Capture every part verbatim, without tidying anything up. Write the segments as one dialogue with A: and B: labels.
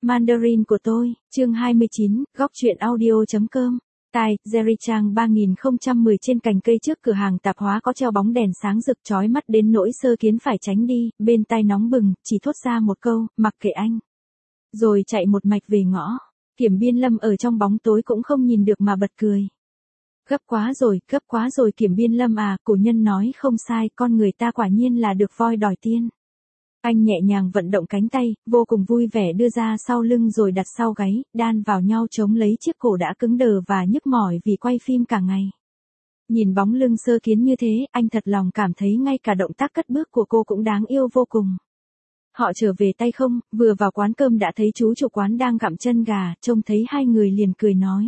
A: Mandarin của tôi, chương hai mươi chín, góc truyện audio.com. Tại, Jerry Trang ba nghìn không trăm mười trên cành cây trước cửa hàng tạp hóa có treo bóng đèn sáng rực chói mắt đến nỗi Sơ Kiến phải tránh đi, bên tai nóng bừng, chỉ thốt ra một câu, mặc kệ anh. Rồi chạy một mạch về ngõ. Kiểm Biên Lâm ở trong bóng tối cũng không nhìn được mà bật cười. Gấp quá rồi, gấp quá rồi Kiểm Biên Lâm à, cổ nhân nói không sai, con người ta quả nhiên là được voi đòi tiên. Anh nhẹ nhàng vận động cánh tay, vô cùng vui vẻ đưa ra sau lưng rồi đặt sau gáy, đan vào nhau chống lấy chiếc cổ đã cứng đờ và nhức mỏi vì quay phim cả ngày. Nhìn bóng lưng Sơ Kiến như thế, anh thật lòng cảm thấy ngay cả động tác cất bước của cô cũng đáng yêu vô cùng. Họ trở về tay không, vừa vào quán cơm đã thấy chú chủ quán đang gặm chân gà, trông thấy hai người liền cười nói.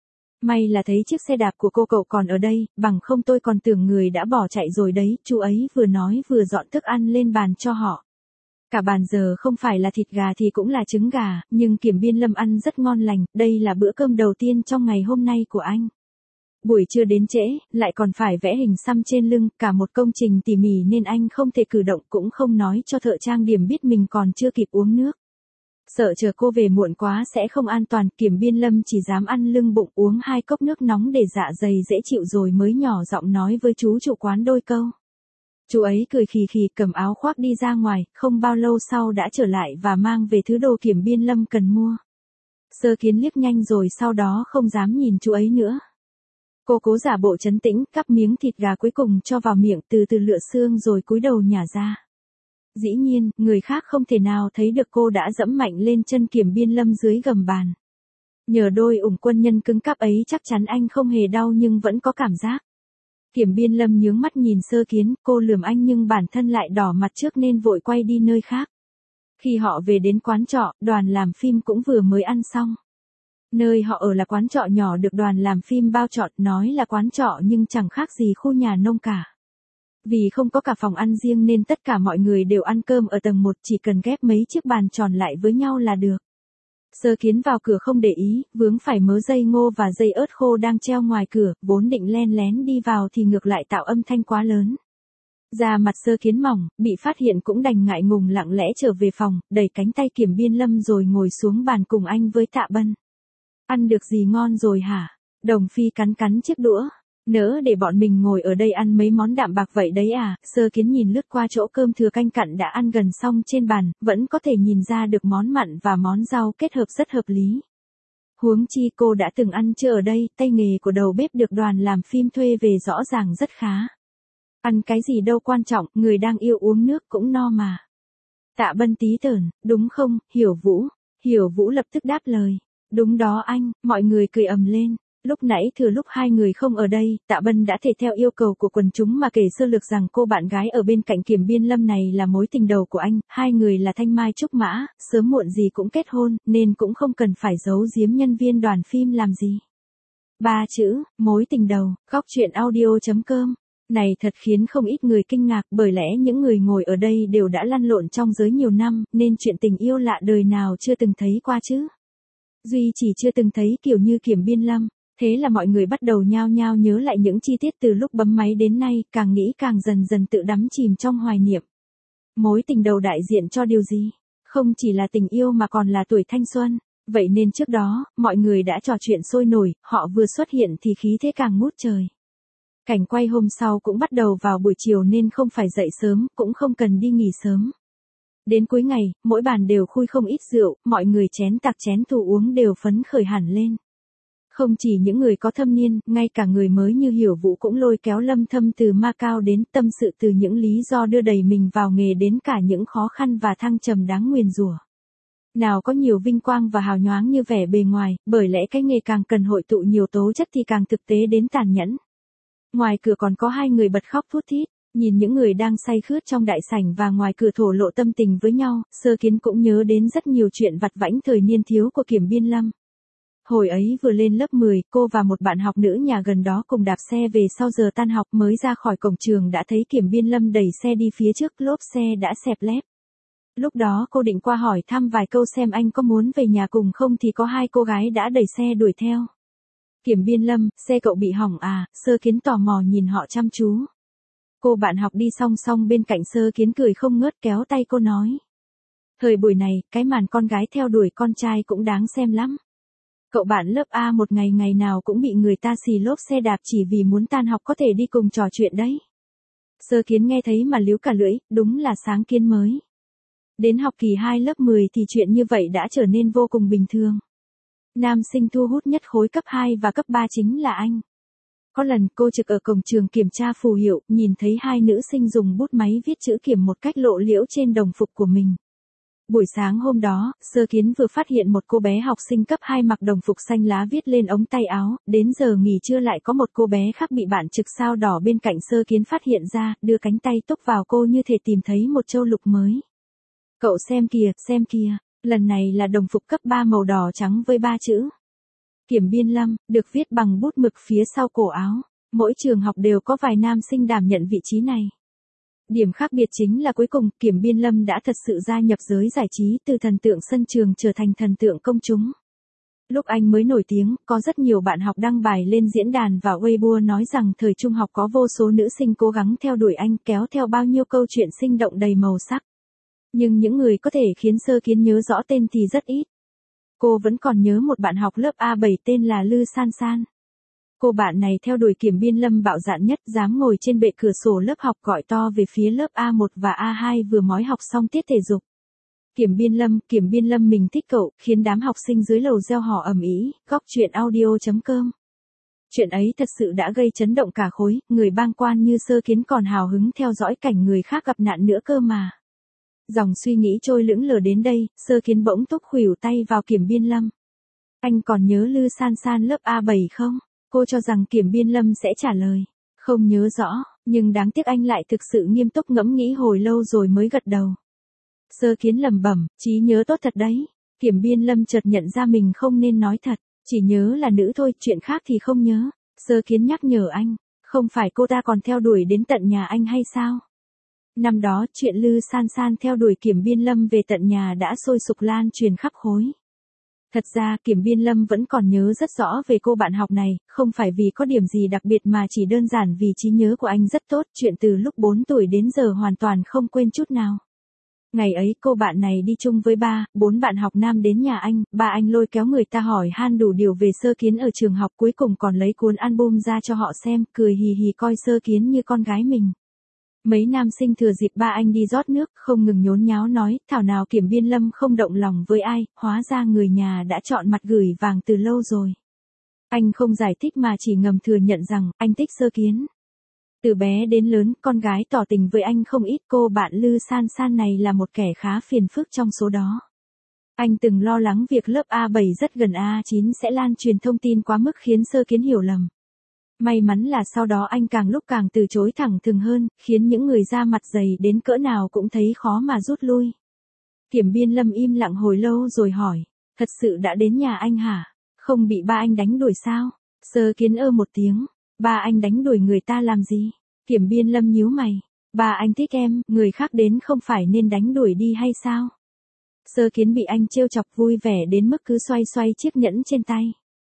A: May là thấy chiếc xe đạp của cô cậu còn ở đây, bằng không tôi còn tưởng người đã bỏ chạy rồi đấy, chú ấy vừa nói vừa dọn thức ăn lên bàn cho họ. Cả bàn giờ không phải là thịt gà thì cũng là trứng gà, nhưng Kiểm Biên Lâm ăn rất ngon lành, đây là bữa cơm đầu tiên trong ngày hôm nay của anh. Buổi trưa đến trễ, lại còn phải vẽ hình xăm trên lưng, cả một công trình tỉ mỉ nên anh không thể cử động cũng không nói cho thợ trang điểm biết mình còn chưa kịp uống nước. Sợ chờ cô về muộn quá sẽ không an toàn, Kiểm Biên Lâm chỉ dám ăn lưng bụng uống hai cốc nước nóng để dạ dày dễ chịu rồi mới nhỏ giọng nói với chú chủ quán đôi câu. Chú ấy cười khì khì cầm áo khoác đi ra ngoài, không bao lâu sau đã trở lại và mang về thứ đồ Kiểm Biên Lâm cần mua. Sơ Kiến liếc nhanh rồi sau đó không dám nhìn chú ấy nữa. Cô cố giả bộ trấn tĩnh, cắp miếng thịt gà cuối cùng cho vào miệng từ từ lựa xương rồi cúi đầu nhả ra. Dĩ nhiên, người khác không thể nào thấy được cô đã dẫm mạnh lên chân Kiểm Biên Lâm dưới gầm bàn. Nhờ đôi ủng quân nhân cứng cáp ấy chắc chắn anh không hề đau nhưng vẫn có cảm giác. Kiểm Biên Lâm nhướng mắt nhìn Sơ Kiến, cô lườm anh nhưng bản thân lại đỏ mặt trước nên vội quay đi nơi khác. Khi họ về đến quán trọ, đoàn làm phim cũng vừa mới ăn xong. Nơi họ ở là quán trọ nhỏ được đoàn làm phim bao trọn, nói là quán trọ nhưng chẳng khác gì khu nhà nông cả. Vì không có cả phòng ăn riêng nên tất cả mọi người đều ăn cơm ở tầng một, chỉ cần ghép mấy chiếc bàn tròn lại với nhau là được. Sơ Kiến vào cửa không để ý, vướng phải mớ dây ngô và dây ớt khô đang treo ngoài cửa, vốn định len lén đi vào thì ngược lại tạo âm thanh quá lớn. Da mặt Sơ Kiến mỏng, bị phát hiện cũng đành ngại ngùng lặng lẽ trở về phòng, đẩy cánh tay Kiểm Biên Lâm rồi ngồi xuống bàn cùng anh với Tạ Bân. Ăn được gì ngon rồi hả? Đồng Phi cắn cắn chiếc đũa. Nỡ để bọn mình ngồi ở đây ăn mấy món đạm bạc vậy đấy à? Sơ Kiến nhìn lướt qua chỗ cơm thừa canh cặn đã ăn gần xong trên bàn, vẫn có thể nhìn ra được món mặn và món rau kết hợp rất hợp lý. Huống chi cô đã từng ăn chưa ở đây, tay nghề của đầu bếp được đoàn làm phim thuê về rõ ràng rất khá. Ăn cái gì đâu quan trọng, người đang yêu uống nước cũng no mà. Tạ Bân tí tởn, đúng không, Hiểu Vũ? Hiểu Vũ lập tức đáp lời. Đúng đó anh, mọi người cười ầm lên. Lúc nãy thừa lúc hai người không ở đây, Tạ Bân đã thể theo yêu cầu của quần chúng mà kể sơ lược rằng cô bạn gái ở bên cạnh Kiểm Biên Lâm này là mối tình đầu của anh, hai người là Thanh Mai Trúc Mã, sớm muộn gì cũng kết hôn, nên cũng không cần phải giấu giếm nhân viên đoàn phim làm gì. Ba chữ, mối tình đầu, góc truyện audio.com. Này thật khiến không ít người kinh ngạc bởi lẽ những người ngồi ở đây đều đã lăn lộn trong giới nhiều năm, nên chuyện tình yêu lạ đời nào chưa từng thấy qua chứ. Duy chỉ chưa từng thấy kiểu như Kiểm Biên Lâm. Thế là mọi người bắt đầu nhao nhao nhớ lại những chi tiết từ lúc bấm máy đến nay, càng nghĩ càng dần dần tự đắm chìm trong hoài niệm. Mối tình đầu đại diện cho điều gì? Không chỉ là tình yêu mà còn là tuổi thanh xuân. Vậy nên trước đó, mọi người đã trò chuyện sôi nổi, họ vừa xuất hiện thì khí thế càng ngút trời. Cảnh quay hôm sau cũng bắt đầu vào buổi chiều nên không phải dậy sớm, cũng không cần đi nghỉ sớm. Đến cuối ngày, mỗi bàn đều khui không ít rượu, mọi người chén tạc chén thù uống đều phấn khởi hẳn lên. Không chỉ những người có thâm niên, ngay cả người mới như Hiểu Vũ cũng lôi kéo Lâm Thâm từ Macau đến, tâm sự từ những lý do đưa đẩy mình vào nghề đến cả những khó khăn và thăng trầm đáng nguyền rủa. Nào có nhiều vinh quang và hào nhoáng như vẻ bề ngoài, bởi lẽ cái nghề càng cần hội tụ nhiều tố chất thì càng thực tế đến tàn nhẫn. Ngoài cửa còn có hai người bật khóc thút thít, nhìn những người đang say khướt trong đại sảnh và ngoài cửa thổ lộ tâm tình với nhau, Sơ Kiến cũng nhớ đến rất nhiều chuyện vặt vãnh thời niên thiếu của Kiểm Biên Lâm. Hồi ấy vừa lên lớp mười, cô và một bạn học nữ nhà gần đó cùng đạp xe về sau giờ tan học, mới ra khỏi cổng trường đã thấy Kiểm Biên Lâm đẩy xe đi phía trước, lốp xe đã xẹp lép. Lúc đó cô định qua hỏi thăm vài câu xem anh có muốn về nhà cùng không thì có hai cô gái đã đẩy xe đuổi theo. Kiểm Biên Lâm, xe cậu bị hỏng à? Sơ Kiến tò mò nhìn họ chăm chú. Cô bạn học đi song song bên cạnh Sơ Kiến cười không ngớt kéo tay cô nói. Thời buổi này, cái màn con gái theo đuổi con trai cũng đáng xem lắm. Cậu bạn lớp A một ngày ngày nào cũng bị người ta xì lốp xe đạp chỉ vì muốn tan học có thể đi cùng trò chuyện đấy. Sơ Kiến nghe thấy mà líu cả lưỡi, đúng là sáng kiến mới. Đến học kỳ hai lớp mười thì chuyện như vậy đã trở nên vô cùng bình thường. Nam sinh thu hút nhất khối cấp hai và cấp ba chính là anh. Có lần cô trực ở cổng trường kiểm tra phù hiệu, nhìn thấy hai nữ sinh dùng bút máy viết chữ kiểm một cách lộ liễu trên đồng phục của mình. Buổi sáng hôm đó, Sơ Kiến vừa phát hiện một cô bé học sinh cấp hai mặc đồng phục xanh lá viết lên ống tay áo, đến giờ nghỉ trưa lại có một cô bé khác bị bạn trực sao đỏ bên cạnh Sơ Kiến phát hiện ra, đưa cánh tay túc vào cô như thể tìm thấy một châu lục mới. Cậu xem kìa, xem kìa, lần này là đồng phục cấp ba màu đỏ trắng với ba chữ. Kiểm biên lâm, được viết bằng bút mực phía sau cổ áo. Mỗi trường học đều có vài nam sinh đảm nhận vị trí này. Điểm khác biệt chính là cuối cùng, Kiểm biên lâm đã thật sự gia nhập giới giải trí từ thần tượng sân trường trở thành thần tượng công chúng. Lúc anh mới nổi tiếng, có rất nhiều bạn học đăng bài lên diễn đàn và Weibo nói rằng thời trung học có vô số nữ sinh cố gắng theo đuổi anh kéo theo bao nhiêu câu chuyện sinh động đầy màu sắc. Nhưng những người có thể khiến Sơ Kiến nhớ rõ tên thì rất ít. Cô vẫn còn nhớ một bạn học lớp A bảy tên là Lư San San. Cô bạn này theo đuổi Kiểm biên lâm bạo dạn nhất, dám ngồi trên bệ cửa sổ lớp học gọi to về phía lớp A một và A hai vừa mới học xong tiết thể dục. Kiểm biên lâm, Kiểm biên lâm mình thích cậu, khiến đám học sinh dưới lầu reo hò ầm ĩ. Góc truyện audio chấm com. Chuyện ấy thật sự đã gây chấn động cả khối, người bang quan như Sơ Kiến còn hào hứng theo dõi cảnh người khác gặp nạn nữa cơ mà. Dòng suy nghĩ trôi lững lờ đến đây, Sơ Kiến bỗng túc khuỷu tay vào Kiểm biên lâm. Anh còn nhớ Lư San San lớp A bảy không? Cô cho rằng Kiểm biên lâm sẽ trả lời. Không nhớ rõ, nhưng đáng tiếc anh lại thực sự nghiêm túc ngẫm nghĩ hồi lâu rồi mới gật đầu. Sơ Kiến lẩm bẩm, trí nhớ tốt thật đấy. Kiểm biên lâm chợt nhận ra mình không nên nói thật, chỉ nhớ là nữ thôi, chuyện khác thì không nhớ. Sơ Kiến nhắc nhở anh, không phải cô ta còn theo đuổi đến tận nhà anh hay sao? Năm đó, chuyện Lư San San theo đuổi Kiểm biên lâm về tận nhà đã sôi sục lan truyền khắp khối. Thật ra, Kiểm biên lâm vẫn còn nhớ rất rõ về cô bạn học này, không phải vì có điểm gì đặc biệt mà chỉ đơn giản vì trí nhớ của anh rất tốt, chuyện từ lúc bốn tuổi đến giờ hoàn toàn không quên chút nào. Ngày ấy cô bạn này đi chung với ba, bốn bạn học nam đến nhà anh, ba anh lôi kéo người ta hỏi han đủ điều về Sơ Kiến ở trường học, cuối cùng còn lấy cuốn album ra cho họ xem, cười hì hì coi Sơ Kiến như con gái mình. Mấy nam sinh thừa dịp ba anh đi rót nước, không ngừng nhốn nháo nói, thảo nào Kiểm biên lâm không động lòng với ai, hóa ra người nhà đã chọn mặt gửi vàng từ lâu rồi. Anh không giải thích mà chỉ ngầm thừa nhận rằng, anh thích Sơ Kiến. Từ bé đến lớn, con gái tỏ tình với anh không ít, cô bạn Lư San San này là một kẻ khá phiền phức trong số đó. Anh từng lo lắng việc lớp A bảy rất gần A chín sẽ lan truyền thông tin quá mức khiến Sơ Kiến hiểu lầm. May mắn là sau đó anh càng lúc càng từ chối thẳng thừng hơn, khiến những người da mặt dày đến cỡ nào cũng thấy khó mà rút lui. Kiểm biên lâm im lặng hồi lâu rồi hỏi, thật sự đã đến nhà anh hả? Không bị ba anh đánh đuổi sao? Sơ Kiến ơ một tiếng, ba anh đánh đuổi người ta làm gì? Kiểm biên lâm nhíu mày, ba anh thích em, người khác đến không phải nên đánh đuổi đi hay sao? Sơ Kiến bị anh trêu chọc vui vẻ đến mức cứ xoay xoay chiếc nhẫn trên tay.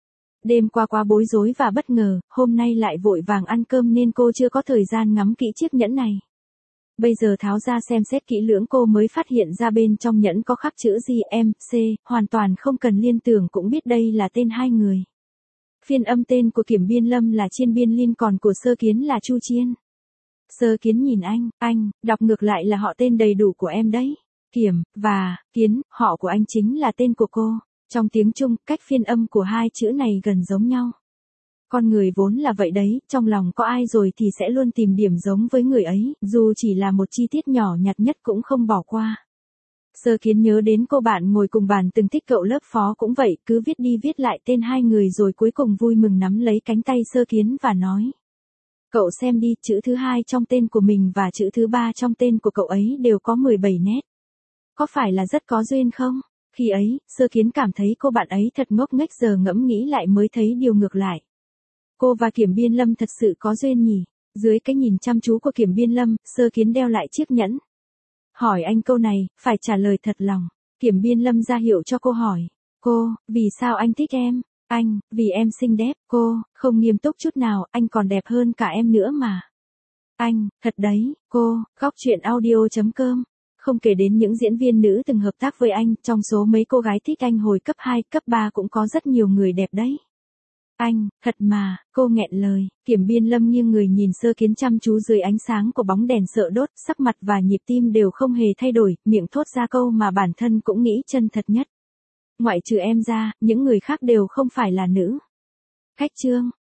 A: Đêm qua quá bối rối và bất ngờ, hôm nay lại vội vàng ăn cơm nên cô chưa có thời gian ngắm kỹ chiếc nhẫn này. Bây giờ tháo ra xem xét kỹ lưỡng cô mới phát hiện ra bên trong nhẫn có khắc chữ G M C, hoàn toàn không cần liên tưởng cũng biết đây là tên hai người. Phiên âm tên của Kiểm biên lâm là Chiên Biên Linh, còn của Sơ Kiến là Chu Chiên. Sơ Kiến nhìn anh, anh, đọc ngược lại là họ tên đầy đủ của em đấy. Kiểm, và, Kiến, họ của anh chính là tên của cô. Trong tiếng Trung, cách phiên âm của hai chữ này gần giống nhau. Con người vốn là vậy đấy, trong lòng có ai rồi thì sẽ luôn tìm điểm giống với người ấy, dù chỉ là một chi tiết nhỏ nhặt nhất cũng không bỏ qua. Sơ Kiến nhớ đến cô bạn ngồi cùng bàn từng thích cậu lớp phó cũng vậy, cứ viết đi viết lại tên hai người rồi cuối cùng vui mừng nắm lấy cánh tay Sơ Kiến và nói. Cậu xem đi, chữ thứ hai trong tên của mình và chữ thứ ba trong tên của cậu ấy đều có mười bảy nét. Có phải là rất có duyên không? Khi ấy, Sơ Kiến cảm thấy cô bạn ấy thật ngốc nghếch, giờ ngẫm nghĩ lại mới thấy điều ngược lại. Cô và Kiểm biên lâm thật sự có duyên nhỉ? Dưới cái nhìn chăm chú của Kiểm biên lâm, Sơ Kiến đeo lại chiếc nhẫn. Hỏi anh câu này, phải trả lời thật lòng. Kiểm biên lâm ra hiệu cho cô hỏi. Cô, vì sao anh thích em? Anh, vì em xinh đẹp. Cô, không nghiêm túc chút nào, anh còn đẹp hơn cả em nữa mà. Anh, thật đấy. Cô, góc truyện audio chấm com. không kể đến những diễn viên nữ từng hợp tác với anh, trong số mấy cô gái thích anh hồi cấp hai, cấp ba cũng có rất nhiều người đẹp đấy. Anh, thật mà, cô nghẹn lời, Kiểm Biên Lâm nghiêng người nhìn Sơ Kiến chăm chú dưới ánh sáng của bóng đèn sợ đốt, sắc mặt và nhịp tim đều không hề thay đổi, miệng thốt ra câu mà bản thân cũng nghĩ chân thật nhất. Ngoại trừ em ra, những người khác đều không phải là nữ. Khách Trương,